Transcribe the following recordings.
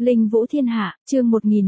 Linh Vũ Thiên Hạ, chương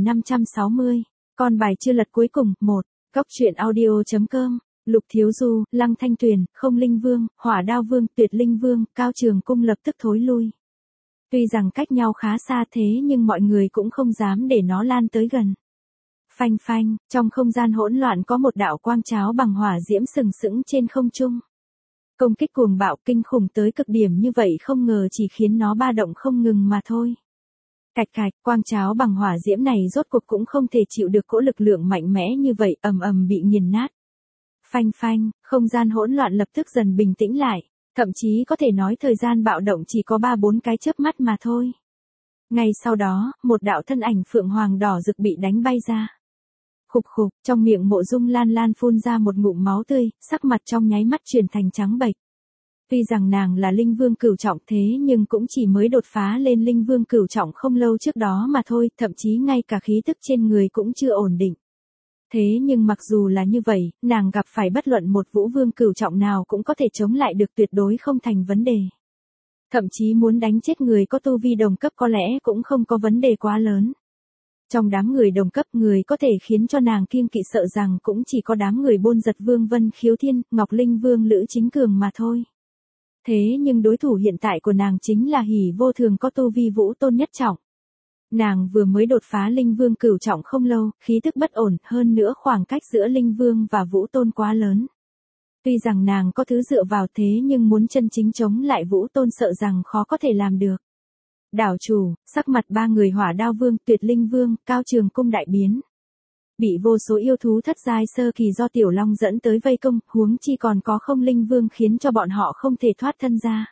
1560. Con bài chưa lật cuối cùng, 1. Góc truyện audio.com. Lục Thiếu Du, Lăng Thanh Tuyền, Không Linh Vương, Hỏa Đao Vương, Tuyệt Linh Vương, Cao Trường Cung lập tức thối lui. Tuy rằng cách nhau khá xa thế nhưng mọi người cũng không dám để nó lan tới gần. Phanh phanh, trong không gian hỗn loạn có một đạo quang cháo bằng hỏa diễm sừng sững trên không trung. Công kích cuồng bạo kinh khủng tới cực điểm như vậy không ngờ chỉ khiến nó ba động không ngừng mà thôi. Cạch cạch, quang cháo bằng hỏa diễm này rốt cuộc cũng không thể chịu được cỗ lực lượng mạnh mẽ như vậy, ầm ầm bị nghiền nát. Phanh phanh, không gian hỗn loạn lập tức dần bình tĩnh lại, thậm chí có thể nói thời gian bạo động chỉ có 3-4 cái chớp mắt mà thôi. Ngay sau đó, một đạo thân ảnh phượng hoàng đỏ rực bị đánh bay ra. Khục khục, trong miệng Mộ Dung Lan Lan phun ra một ngụm máu tươi, sắc mặt trong nháy mắt chuyển thành trắng bệch. Tuy rằng nàng là linh vương cửu trọng thế nhưng cũng chỉ mới đột phá lên linh vương cửu trọng không lâu trước đó mà thôi, thậm chí ngay cả khí tức trên người cũng chưa ổn định. Thế nhưng mặc dù là như vậy, nàng gặp phải bất luận một vũ vương cửu trọng nào cũng có thể chống lại được, tuyệt đối không thành vấn đề. Thậm chí muốn đánh chết người có tu vi đồng cấp có lẽ cũng không có vấn đề quá lớn. Trong đám người đồng cấp, người có thể khiến cho nàng kiêng kỵ sợ rằng cũng chỉ có đám người Bôn Giật Vương Vân Khiếu Thiên, Ngọc Linh Vương Lữ Chính Cường mà thôi. Thế nhưng đối thủ hiện tại của nàng chính là Hỉ Vô Thường có tu vi vũ tôn nhất trọng. Nàng vừa mới đột phá linh vương cửu trọng không lâu, khí tức bất ổn, hơn nữa khoảng cách giữa linh vương và vũ tôn quá lớn. Tuy rằng nàng có thứ dựa vào thế nhưng muốn chân chính chống lại vũ tôn sợ rằng khó có thể làm được. Đảo chủ, sắc mặt ba người Hỏa Đao Vương, Tuyệt Linh Vương, Cao Trường Cung đại biến. Bị vô số yêu thú thất giai sơ kỳ do Tiểu Long dẫn tới vây công, huống chi còn có Không Linh Vương khiến cho bọn họ không thể thoát thân ra.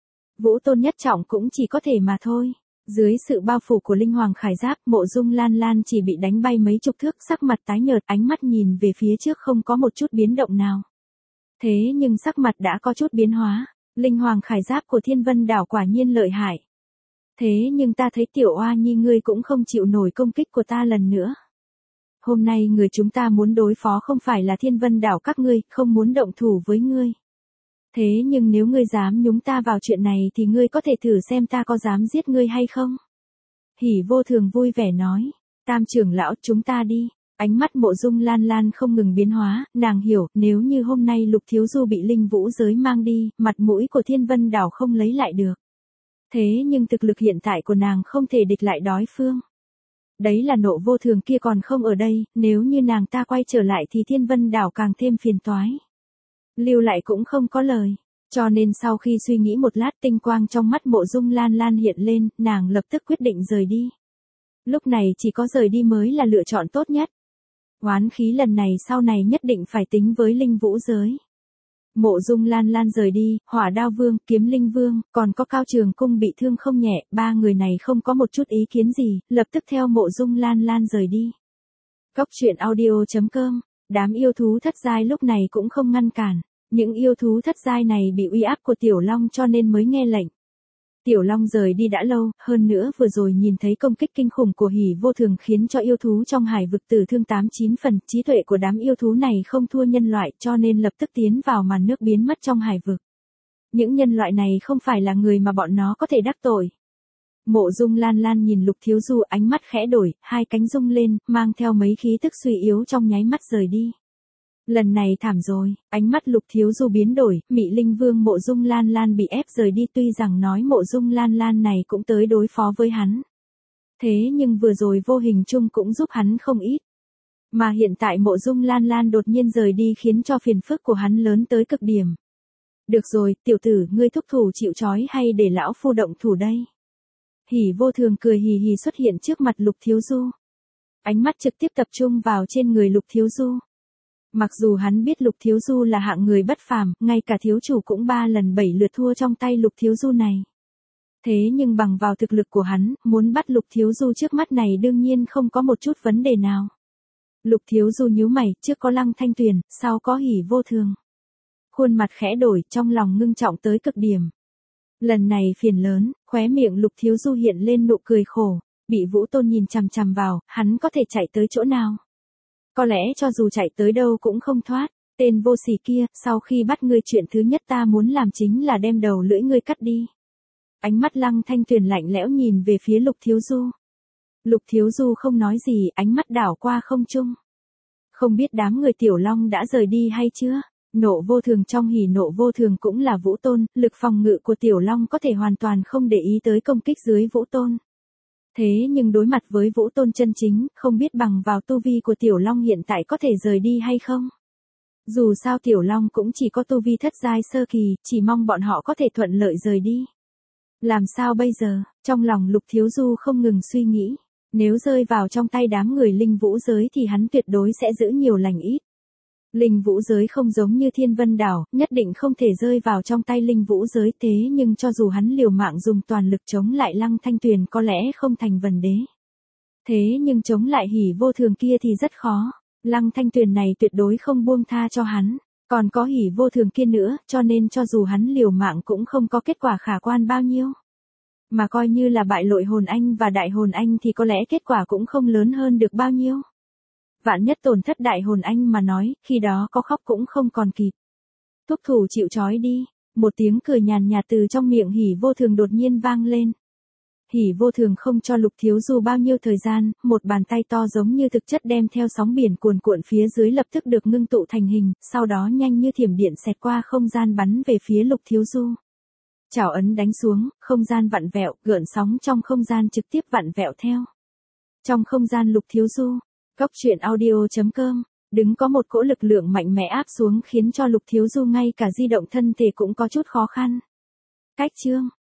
Vũ tôn nhất trọng cũng chỉ có thể mà thôi. Dưới sự bao phủ của Linh Hoàng Khải Giáp, Mộ Dung Lan Lan chỉ bị đánh bay mấy chục thước, sắc mặt tái nhợt, ánh mắt nhìn về phía trước không có một chút biến động nào. Thế nhưng sắc mặt đã có chút biến hóa, Linh Hoàng Khải Giáp của Thiên Vân Đảo quả nhiên lợi hại. Thế nhưng ta thấy Tiểu Oa Nhi ngươi cũng không chịu nổi công kích của ta lần nữa. Hôm nay người chúng ta muốn đối phó không phải là Thiên Vân Đảo các ngươi, không muốn động thủ với ngươi. Thế nhưng nếu ngươi dám nhúng ta vào chuyện này thì ngươi có thể thử xem ta có dám giết ngươi hay không. Hỉ Vô Thường vui vẻ nói, Tam trưởng lão chúng ta đi. Ánh mắt Mộ Dung Lan Lan không ngừng biến hóa, nàng hiểu nếu như hôm nay Lục Thiếu Du bị linh vũ giới mang đi, mặt mũi của Thiên Vân Đảo không lấy lại được. Thế nhưng thực lực hiện tại của nàng không thể địch lại đối phương. Đấy là Nộ Vô Thường kia còn không ở đây, nếu như nàng ta quay trở lại thì Thiên Vân Đảo càng thêm phiền toái. Lưu lại cũng không có lời, cho nên sau khi suy nghĩ một lát tinh quang trong mắt Mộ Dung Lan Lan hiện lên, nàng lập tức quyết định rời đi. Lúc này chỉ có rời đi mới là lựa chọn tốt nhất. Oán khí lần này sau này nhất định phải tính với linh vũ giới. Mộ Dung Lan Lan rời đi, Hỏa Đao Vương, Kiếm Linh Vương, còn có Cao Trường Cung bị thương không nhẹ, ba người này không có một chút ý kiến gì, lập tức theo Mộ Dung Lan Lan rời đi. Góc truyện audio.com. Đám yêu thú thất giai lúc này cũng không ngăn cản, những yêu thú thất giai này bị uy áp của Tiểu Long cho nên mới nghe lệnh. Tiểu Long rời đi đã lâu, hơn nữa vừa rồi nhìn thấy công kích kinh khủng của Hỉ Vô Thường khiến cho yêu thú trong hải vực tử thương 8-9 phần, trí tuệ của đám yêu thú này không thua nhân loại cho nên lập tức tiến vào màn nước biến mất trong hải vực. Những nhân loại này không phải là người mà bọn nó có thể đắc tội. Mộ Dung Lan Lan nhìn Lục Thiếu Du, ánh mắt khẽ đổi, hai cánh rung lên, mang theo mấy khí tức suy yếu trong nháy mắt rời đi. Lần này thảm rồi, ánh mắt Lục Thiếu Du biến đổi, Mị Linh Vương Mộ Dung Lan Lan bị ép rời đi, tuy rằng nói Mộ Dung Lan Lan này cũng tới đối phó với hắn. Thế nhưng vừa rồi vô hình chung cũng giúp hắn không ít. Mà hiện tại Mộ Dung Lan Lan đột nhiên rời đi khiến cho phiền phức của hắn lớn tới cực điểm. Được rồi, tiểu tử, ngươi thúc thủ chịu trói hay để lão phu động thủ đây? Hỉ Vô Thường cười hì hì xuất hiện trước mặt Lục Thiếu Du. Ánh mắt trực tiếp tập trung vào trên người Lục Thiếu Du. Mặc dù hắn biết Lục Thiếu Du là hạng người bất phàm, ngay cả thiếu chủ cũng 3 lần 7 lượt thua trong tay Lục Thiếu Du này. Thế nhưng bằng vào thực lực của hắn, muốn bắt Lục Thiếu Du trước mắt này đương nhiên không có một chút vấn đề nào. Lục Thiếu Du nhíu mày, trước có Lăng Thanh Tuyền, sau có Hỉ Vô Thường. Khuôn mặt khẽ đổi, trong lòng ngưng trọng tới cực điểm. Lần này phiền lớn, khóe miệng Lục Thiếu Du hiện lên nụ cười khổ, bị Vũ Tôn nhìn chằm chằm vào, hắn có thể chạy tới chỗ nào? Có lẽ cho dù chạy tới đâu cũng không thoát, tên vô sỉ kia, sau khi bắt ngươi chuyện thứ nhất ta muốn làm chính là đem đầu lưỡi ngươi cắt đi. Ánh mắt Lăng Thanh Tuyền lạnh lẽo nhìn về phía Lục Thiếu Du. Lục Thiếu Du không nói gì, ánh mắt đảo qua không trung. Không biết đám người Tiểu Long đã rời đi hay chưa? Nộ vô thường trong hỉ nộ vô thường cũng là Vũ Tôn, lực phòng ngự của Tiểu Long có thể hoàn toàn không để ý tới công kích dưới Vũ Tôn. Thế nhưng đối mặt với Vũ Tôn chân chính, không biết bằng vào tu vi của Tiểu Long hiện tại có thể rời đi hay không? Dù sao Tiểu Long cũng chỉ có tu vi thất giai sơ kỳ, chỉ mong bọn họ có thể thuận lợi rời đi. Làm sao bây giờ? Trong lòng Lục Thiếu Du không ngừng suy nghĩ. Nếu rơi vào trong tay đám người linh vũ giới thì hắn tuyệt đối sẽ giữ nhiều lành ít. Linh vũ giới không giống như Thiên Vân Đảo, nhất định không thể rơi vào trong tay linh vũ giới, thế nhưng cho dù hắn liều mạng dùng toàn lực chống lại Lăng Thanh Tuyền có lẽ không thành vấn đề. Thế nhưng chống lại hỉ vô thường kia thì rất khó. Lăng Thanh Tuyền này tuyệt đối không buông tha cho hắn. Còn có hỉ vô thường kia nữa, cho nên cho dù hắn liều mạng cũng không có kết quả khả quan bao nhiêu. Mà coi như là bại lội hồn anh và đại hồn anh thì có lẽ kết quả cũng không lớn hơn được bao nhiêu. Vạn nhất tổn thất đại hồn anh mà nói, khi đó có khóc cũng không còn kịp. Thúc thủ chịu trói đi, một tiếng cười nhàn nhạt từ trong miệng hỉ vô thường đột nhiên vang lên. Hỉ vô thường không cho Lục Thiếu Du bao nhiêu thời gian, một bàn tay to giống như thực chất đem theo sóng biển cuồn cuộn phía dưới lập tức được ngưng tụ thành hình, sau đó nhanh như thiểm điện xẹt qua không gian bắn về phía Lục Thiếu Du. Chảo ấn đánh xuống, không gian vặn vẹo, gợn sóng trong không gian trực tiếp vặn vẹo theo. Trong không gian Lục Thiếu Du, Góc Truyện Audio.com, đứng có một cỗ lực lượng mạnh mẽ áp xuống khiến cho Lục Thiếu Du ngay cả di động thân thể cũng có chút khó khăn. Cách chương